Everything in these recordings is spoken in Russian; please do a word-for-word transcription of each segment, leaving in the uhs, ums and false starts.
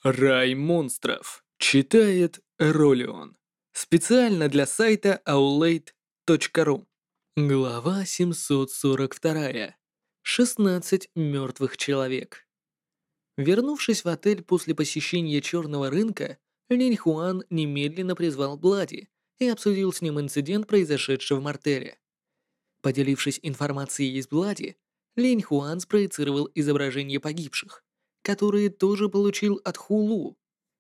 Рай монстров. Читает Ролион. Специально для сайта аулейт точка ру. Глава семьсот сорок два. шестнадцать мертвых человек. Вернувшись в отель после посещения черного рынка, Линь Хуан немедленно призвал Блади и обсудил с ним инцидент, произошедший в мартеле. Поделившись информацией из Блади, Линь Хуан спроецировал изображения погибших, которые тоже получил от Хулу.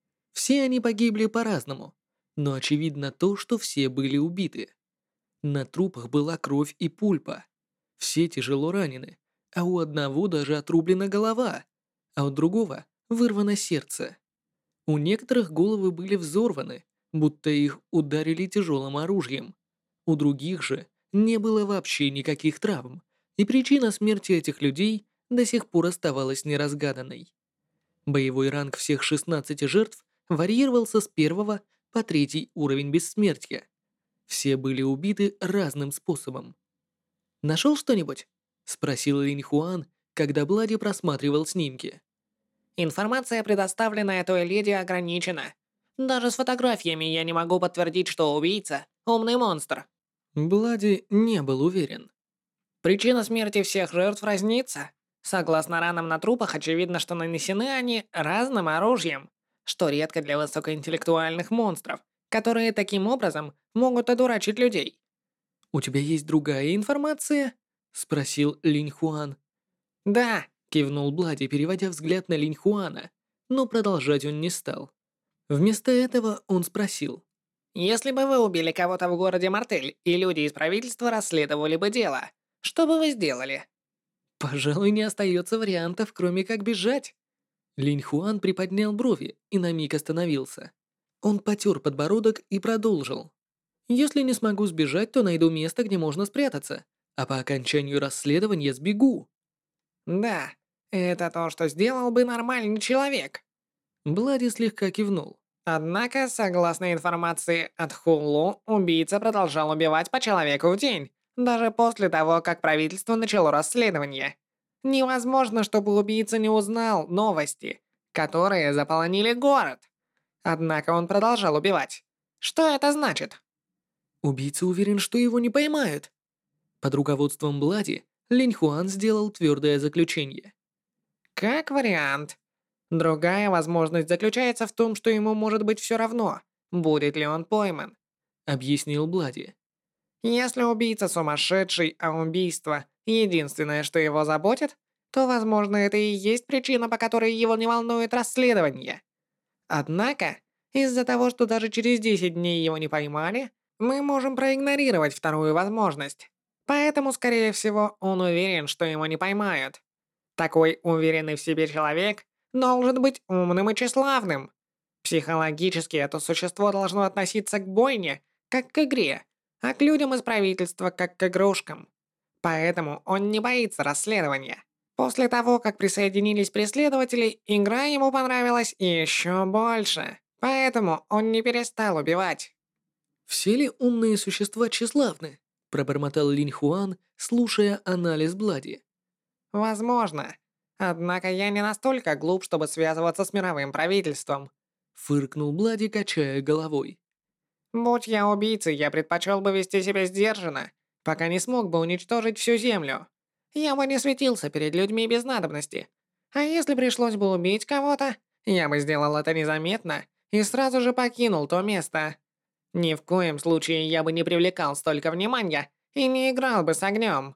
Все они погибли по-разному, но очевидно то, что все были убиты. На трупах была кровь и пульпа. Все тяжело ранены, а у одного даже отрублена голова, а у другого вырвано сердце. У некоторых головы были взорваны, будто их ударили тяжелым оружием. У других же не было вообще никаких травм, и причина смерти этих людей до сих пор оставалась неразгаданной. Боевой ранг всех шестнадцати жертв варьировался с первого по третий уровень бессмертия. Все были убиты разным способом. «Нашел что-нибудь?» — спросил Линь Хуан, когда Блади просматривал снимки. Информация, предоставленная той леди, ограничена. Даже с фотографиями я не могу подтвердить, что убийца — умный монстр. Блади не был уверен. Причина смерти всех жертв разнится. Согласно ранам на трупах, очевидно, что нанесены они разным оружием, что редко для высокоинтеллектуальных монстров, которые таким образом могут одурачить людей. «У тебя есть другая информация?» — спросил Линь Хуан. Да, Кивнул Блади, переводя взгляд на Линь Хуана, но продолжать он не стал. Вместо этого он спросил. если бы вы убили кого-то в городе Мартель, и люди из правительства расследовали бы дело, что бы вы сделали? «Пожалуй, не остается вариантов, кроме как бежать». Линь Хуан приподнял брови и на миг остановился. Он потер подбородок и продолжил. «Если не смогу сбежать, то найду место, где можно спрятаться, а по окончанию расследования сбегу». Да, это то, что сделал бы нормальный человек. Блади слегка кивнул. Однако, согласно информации от Хулу, убийца продолжал убивать по человеку в день, даже после того, как правительство начало расследование. Невозможно, чтобы убийца не узнал новости, которые заполонили город. Однако он продолжал убивать. Что это значит? Убийца уверен, что его не поймают. Под руководством Блади Линь Хуан сделал твердое заключение. Как вариант. Другая возможность заключается в том, что ему может быть все равно, будет ли он пойман. Объяснил Блади. Если убийца сумасшедший, а убийство — единственное, что его заботит, то, возможно, это и есть причина, по которой его не волнует расследование. Однако, из-за того, что даже через десять дней его не поймали, мы можем проигнорировать вторую возможность. Поэтому, скорее всего, он уверен, что его не поймают. Такой уверенный в себе человек должен быть умным и тщеславным. Психологически это существо должно относиться к бойне, как к игре, а к людям из правительства, как к игрушкам. Поэтому он не боится расследования. После того, как присоединились преследователи, игра ему понравилась еще больше. Поэтому он не перестал убивать. «Все ли умные существа тщеславны?» – пробормотал Линь Хуан, слушая анализ Блади. Возможно. Однако я не настолько глуп, чтобы связываться с мировым правительством. Фыркнул Блади, качая головой. Будь я убийцей, я предпочел бы вести себя сдержанно, пока не смог бы уничтожить всю Землю. Я бы не светился перед людьми без надобности. А если пришлось бы убить кого-то, я бы сделал это незаметно и сразу же покинул то место. Ни в коем случае я бы не привлекал столько внимания и не играл бы с огнем.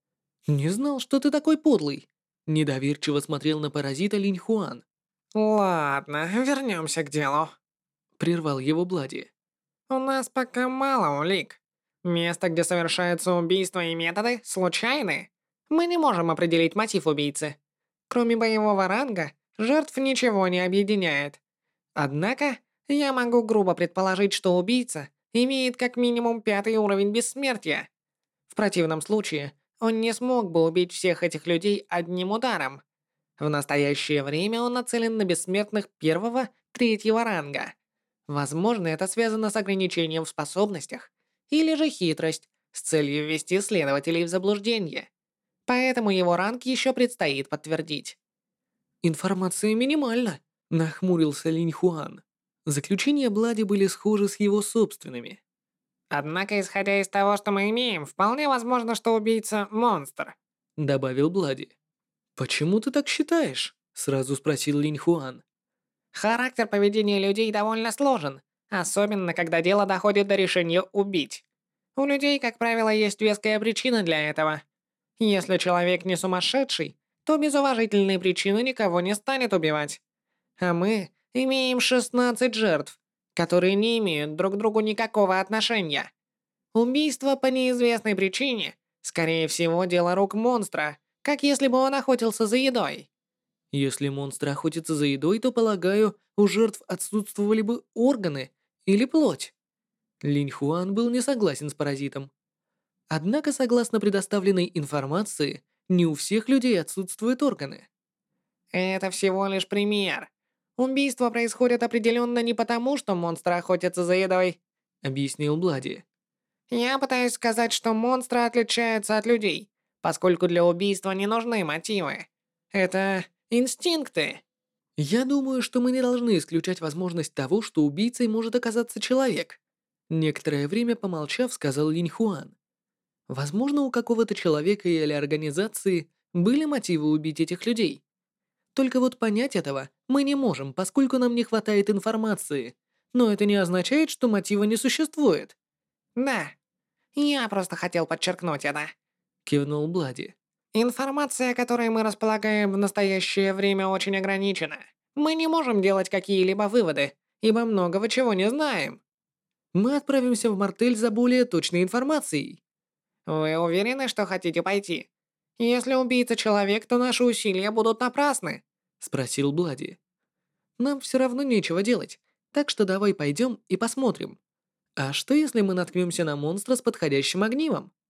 «Не знал, что ты такой подлый!» – недоверчиво смотрел на паразита Линь Хуан. Ладно, вернемся к делу. Прервал его Блади. У нас пока мало улик. Место, где совершаются убийства и методы, случайны. Мы не можем определить мотив убийцы. Кроме боевого ранга, жертв ничего не объединяет. Однако, я могу грубо предположить, что убийца имеет как минимум пятый уровень бессмертия. В противном случае, он не смог бы убить всех этих людей одним ударом. В настоящее время он нацелен на бессмертных первого, третьего ранга. Возможно, это связано с ограничением в способностях, или же хитрость с целью ввести следователей в заблуждение. Поэтому его ранг еще предстоит подтвердить. «Информация минимальна, Нахмурился Линь Хуан. Заключения Блади были схожи с его собственными. Однако, исходя из того, что мы имеем, вполне возможно, что убийца — монстр. Добавил Блади. «Почему ты так считаешь?» Сразу спросил Линь Хуан. Характер поведения людей довольно сложен, особенно когда дело доходит до решения убить. У людей, как правило, есть веская причина для этого. Если человек не сумасшедший, то без уважительной причины никого не станет убивать. А мы имеем шестнадцать жертв, которые не имеют друг к другу никакого отношения. Убийство по неизвестной причине, скорее всего, дело рук монстра, как если бы он охотился за едой. Если монстр охотится за едой, то, полагаю, у жертв отсутствовали бы органы или плоть. Линь Хуан был не согласен с паразитом. Однако, согласно предоставленной информации, не у всех людей отсутствуют органы. Это всего лишь пример. Убийства происходят определенно не потому, что монстры охотятся за едой. Объяснил Блади. Я пытаюсь сказать, что монстры отличаются от людей, поскольку для убийства не нужны мотивы. Это инстинкты. Я думаю, что мы не должны исключать возможность того, что убийцей может оказаться человек. Некоторое время помолчав, сказал Линь Хуан. Возможно, у какого-то человека или организации были мотивы убить этих людей. Только вот понять этого мы не можем, поскольку нам не хватает информации. Но это не означает, что мотива не существует. Да, я просто хотел подчеркнуть это. Кивнул Блади. Информация, которой мы располагаем в настоящее время, очень ограничена. Мы не можем делать какие-либо выводы, ибо многого чего не знаем. Мы отправимся в Мартель за более точной информацией. Вы уверены, что хотите пойти? Если убийца человек, то наши усилия будут напрасны. Спросил Блади. Нам все равно нечего делать, так что давай пойдем и посмотрим. А что если мы наткнемся на монстра с подходящим огнивом?